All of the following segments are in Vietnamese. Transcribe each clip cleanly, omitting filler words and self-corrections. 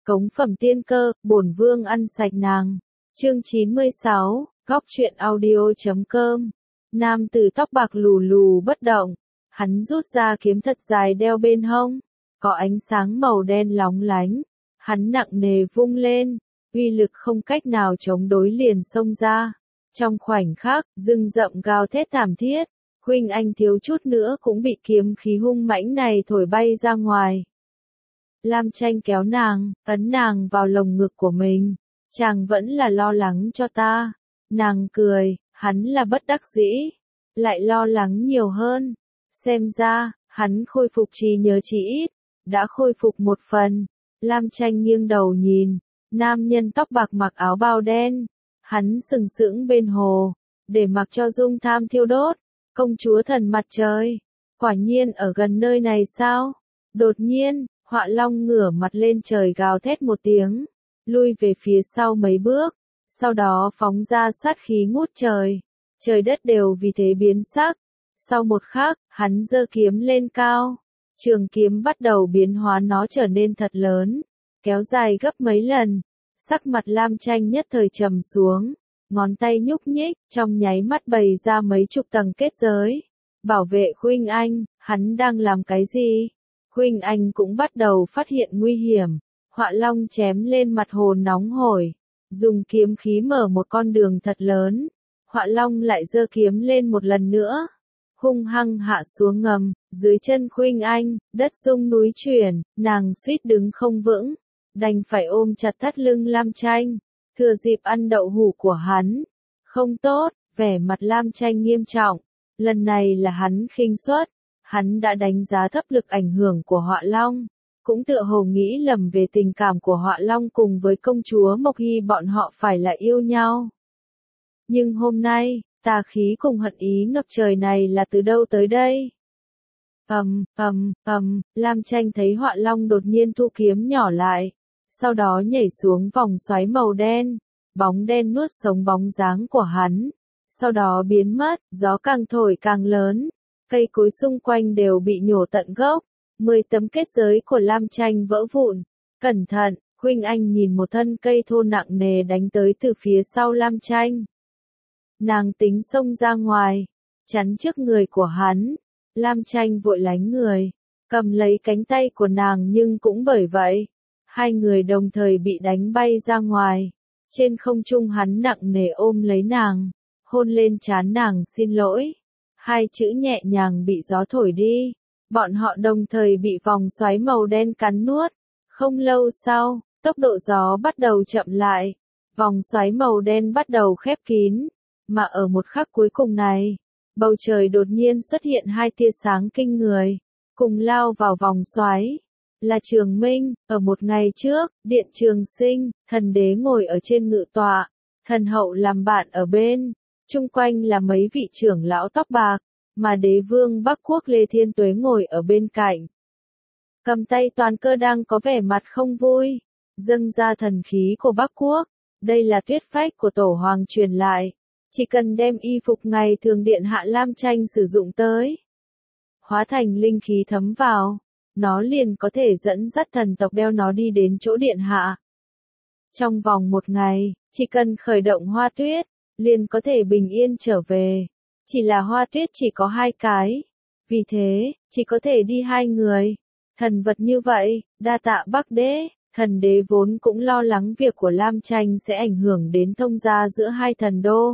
Cống phẩm tiên cơ, bổn vương ăn sạch nàng. Chương 96, góc truyện audio.com. Nam tử tóc bạc lù lù bất động, hắn rút ra kiếm thật dài đeo bên hông, có ánh sáng màu đen lóng lánh, hắn nặng nề vung lên, uy lực không cách nào chống đối liền xông ra. Trong khoảnh khắc, rừng rậm gào thét thảm thiết, Khuynh Anh thiếu chút nữa cũng bị kiếm khí hung mãnh này thổi bay ra ngoài. Lam Tranh kéo nàng, ấn nàng vào lồng ngực của mình. Chàng vẫn là lo lắng cho ta. Nàng cười, hắn là bất đắc dĩ, lại lo lắng nhiều hơn. Xem ra, hắn khôi phục trí nhớ chỉ ít, đã khôi phục một phần. Lam Tranh nghiêng đầu nhìn, nam nhân tóc bạc mặc áo bào đen. Hắn sừng sững bên hồ, để mặc cho dung tham thiêu đốt. Công chúa thần mặt trời, quả nhiên ở gần nơi này sao? Đột nhiên, Họa Long ngửa mặt lên trời gào thét một tiếng, lui về phía sau mấy bước, sau đó phóng ra sát khí ngút trời. Trời đất đều vì thế biến sắc. Sau một khắc, hắn giơ kiếm lên cao. Trường kiếm bắt đầu biến hóa, nó trở nên thật lớn, kéo dài gấp mấy lần. Sắc mặt Lam Tranh nhất thời trầm xuống, ngón tay nhúc nhích, trong nháy mắt bày ra mấy chục tầng kết giới. Bảo vệ Khuynh Anh, hắn đang làm cái gì? Khuynh Anh cũng bắt đầu phát hiện nguy hiểm. Họa Long chém lên mặt hồ nóng hổi, dùng kiếm khí mở một con đường thật lớn. Họa Long lại giơ kiếm lên một lần nữa, hung hăng hạ xuống ngầm, dưới chân Khuynh Anh, đất rung núi chuyển, nàng suýt đứng không vững, đành phải ôm chặt thắt lưng Lam Tranh, thừa dịp ăn đậu hũ của hắn. Không tốt, vẻ mặt Lam Tranh nghiêm trọng, lần này là hắn khinh suất, hắn đã đánh giá thấp lực ảnh hưởng của Họa Long, cũng tựa hồ nghĩ lầm về tình cảm của Họa Long cùng với công chúa Mộc Hy, bọn họ phải là yêu nhau. Nhưng hôm nay, tà khí cùng hận ý ngập trời này là từ đâu tới đây? Lam Tranh thấy Họa Long đột nhiên thu kiếm nhỏ lại, sau đó nhảy xuống vòng xoáy màu đen, bóng đen nuốt sống bóng dáng của hắn, sau đó biến mất. Gió càng thổi càng lớn, cây cối xung quanh đều bị nhổ tận gốc, 10 tấm kết giới của Lam Tranh vỡ vụn. Cẩn thận, Khuynh Anh nhìn một thân cây thô nặng nề đánh tới từ phía sau Lam Tranh. Nàng tính xông ra ngoài, chắn trước người của hắn. Lam Tranh vội lánh người, cầm lấy cánh tay của nàng, nhưng cũng bởi vậy, hai người đồng thời bị đánh bay ra ngoài. Trên không trung hắn nặng nề ôm lấy nàng, hôn lên trán nàng. Xin lỗi. Hai chữ nhẹ nhàng bị gió thổi đi. Bọn họ đồng thời bị vòng xoáy màu đen cắn nuốt. Không lâu sau, tốc độ gió bắt đầu chậm lại, vòng xoáy màu đen bắt đầu khép kín. Mà ở một khắc cuối cùng này, bầu trời đột nhiên xuất hiện hai tia sáng kinh người, cùng lao vào vòng xoáy. Là Trường Minh. Ở một ngày trước, Điện Trường Sinh, thần đế ngồi ở trên ngự tọa, thần hậu làm bạn ở bên, chung quanh là mấy vị trưởng lão tóc bạc, mà đế vương Bắc Quốc Lê Thiên Tuế ngồi ở bên cạnh. Cầm tay Toàn Cơ đang có vẻ mặt không vui, dâng ra thần khí của Bắc Quốc. Đây là tuyết phách của Tổ Hoàng truyền lại, chỉ cần đem y phục ngày thường điện hạ Lam Tranh sử dụng tới, hóa thành linh khí thấm vào, nó liền có thể dẫn dắt thần tộc đeo nó đi đến chỗ điện hạ. Trong vòng một ngày, chỉ cần khởi động hoa tuyết, liền có thể bình yên trở về. Chỉ là hoa tuyết chỉ có 2 cái, vì thế, chỉ có thể đi 2 người. Thần vật như vậy, đa tạ Bắc Đế. Thần đế vốn cũng lo lắng việc của Lam Tranh sẽ ảnh hưởng đến thông gia giữa hai thần đô.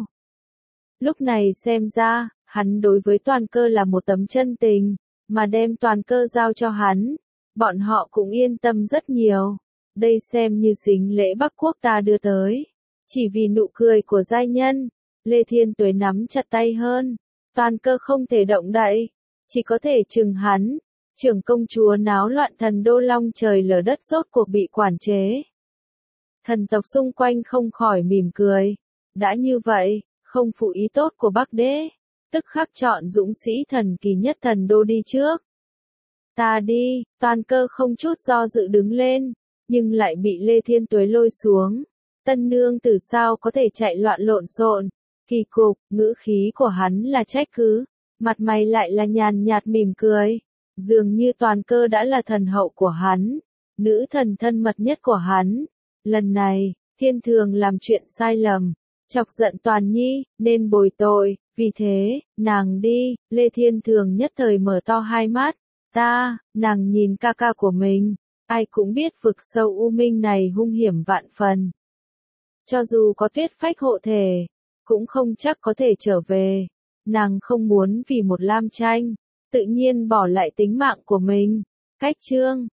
Lúc này xem ra, hắn đối với Toàn Cơ là một tấm chân tình, mà đem Toàn Cơ giao cho hắn, bọn họ cũng yên tâm rất nhiều. Đây xem như sính lễ Bắc Quốc ta đưa tới. Chỉ vì nụ cười của giai nhân, Lê Thiên Tuế nắm chặt tay hơn. Toàn Cơ không thể động đậy, chỉ có thể chừng hắn. Trưởng công chúa náo loạn thần đô long trời lở đất rốt cuộc bị quản chế. Thần tộc xung quanh không khỏi mỉm cười. Đã như vậy, không phụ ý tốt của Bắc Đế, tức khắc chọn dũng sĩ thần kỳ nhất thần đô đi trước. Ta đi. Toàn Cơ không chút do dự đứng lên, nhưng lại bị Lê Thiên Tuế lôi xuống. Tân nương tử sao có thể chạy loạn lộn xộn? Kỳ cục. Ngữ khí của hắn là trách cứ, mặt mày lại là nhàn nhạt mỉm cười. Dường như Toàn Cơ đã là thần hậu của hắn, nữ thần thân mật nhất của hắn. Lần này, Thiên Thường làm chuyện sai lầm, chọc giận Toàn Nhi, nên bồi tội, vì thế, nàng đi, Lê Thiên Thường nhất thời mở to hai mắt, nàng nhìn ca ca của mình, ai cũng biết vực sâu u minh này hung hiểm vạn phần. Cho dù có Tuyết Phách hộ thể, cũng không chắc có thể trở về, nàng không muốn vì một lam tranh, tự nhiên bỏ lại tính mạng của mình. Cách chương